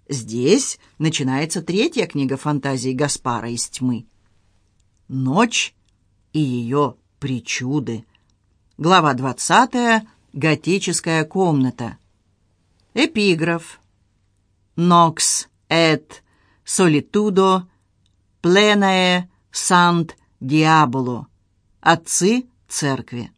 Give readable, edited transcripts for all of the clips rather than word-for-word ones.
Здесь начинается третья книга фантазий Гаспара из тьмы. «Ночь и ее причуды». Глава 20. Готическая комната. Эпиграф. «Nox et solitudo plenae sant diabolo». Отцы церкви.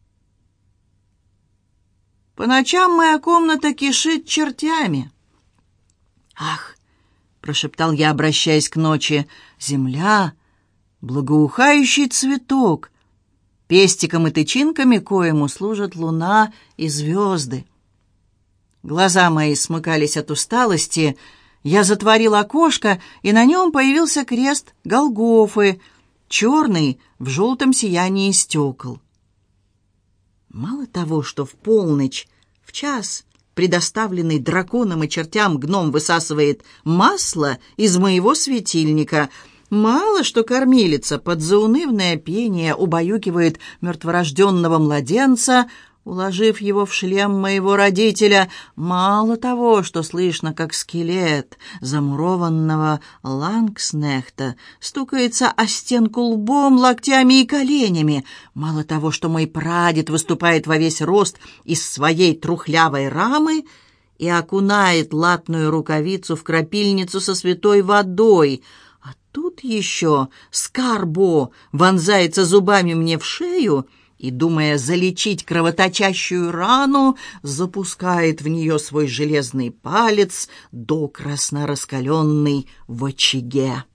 По ночам моя комната кишит чертями. «Ах!» — прошептал я, обращаясь к ночи. «Земля — благоухающий цветок, пестиком и тычинками коему служат луна и звезды». Глаза мои смыкались от усталости. Я затворил окошко, и на нем появился крест Голгофы, черный в желтом сиянии стекол. Мало того, что в полночь, в час, предоставленный драконам и чертям, гном высасывает масло из моего светильника, мало что кормилица под заунывное пение убаюкивает мертворожденного младенца, уложив его в шлем моего родителя, мало того, что слышно, как скелет замурованного лангснехта стукается о стенку лбом, локтями и коленями, мало того, что мой прадед выступает во весь рост из своей трухлявой рамы и окунает латную рукавицу в крапильницу со святой водой, а тут еще Скарбо вонзается зубами мне в шею и, думая залечить кровоточащую рану, запускает в нее свой железный палец, докрасно раскаленный в очаге.